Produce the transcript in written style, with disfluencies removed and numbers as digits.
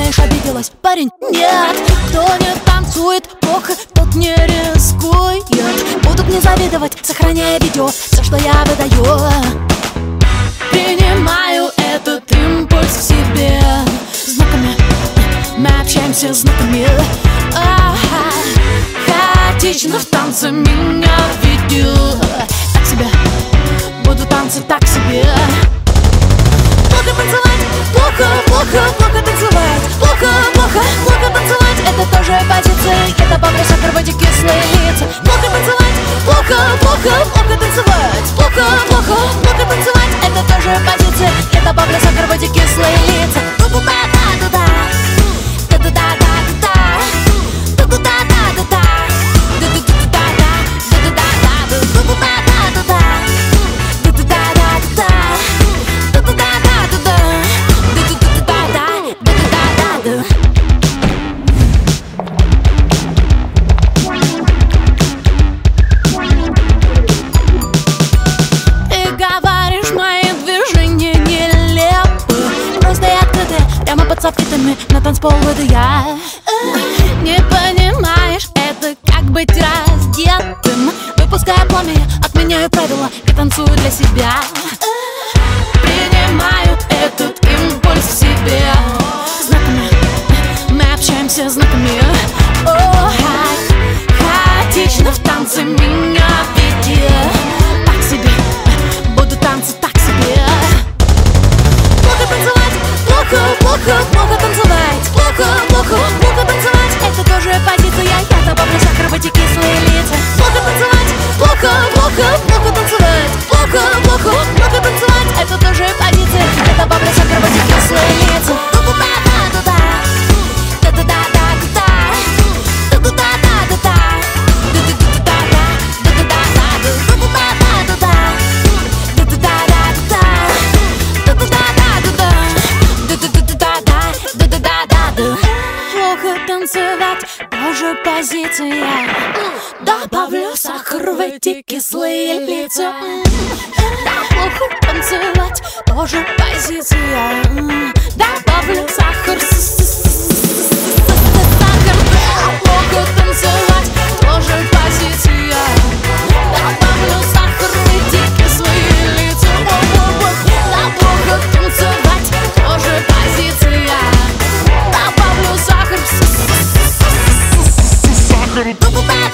думаешь, обиделась? Парень, нет. Кто не танцует плохо, тот не рискует. Будут не завидовать, сохраняя видео все, что я выдаю. Принимаю этот импульс в себе. Знаками мы общаемся знаками. Хаотично в танце меня ведет. Так себе, буду танцы так себе. Плохо танцевать, плохо, плохо, плохо танцевать. Плохо, плохо, плохо танцевать. Это тоже позиция, это бабля, сахар, воде, кислые лица. Плохо танцевать, плохо, плохо, плохо танцевать. Плохо, плохо, плохо танцевать. Это тоже позиция, это бабля, сахар, воде, кислые лица. Ту-ту-да-да-да-да, ту-ту-да-да-да-да, ту-ту-да-да-да-да, прямо под софитами на танцпол выйду я. Не понимаешь, это как быть раздетым. Выпуская пламя, отменяю правила и танцую для себя. Принимаю этот импульс в себе. Знаками мы общаемся знаками. Хаотично в танце меня веди. Так себе, буду танцы так себе. Плохо, плохо, плохо танцевать. Плохо, плохо, плохо танцевать. Это тоже позиция, я добавлю сахар в эти кислые лица. Плохо танцевать, плохо, плохо, плохо танцевать. Плохо, плохо, плохо танцевать. Это тоже позиция, я добавлю сахар в эти кислые лица. Ту-ту-да-да-да-да, та-та-да-да-да-да, та-та-да-да-да-да, та-та-да-да-да, та-та-да-да-да, та-та-да-да-да, та-та-да-да-да. Плохо танцевать, тоже позиция. Добавлю сахар в эти кислые лица. Плохо танцевать, тоже позиция. Добавлю сахар. Плохо танцевать, тоже позиция. Добавлю сахар в эти кислые лица. Плохо танцевать, тоже позиция. Добавлю сахар.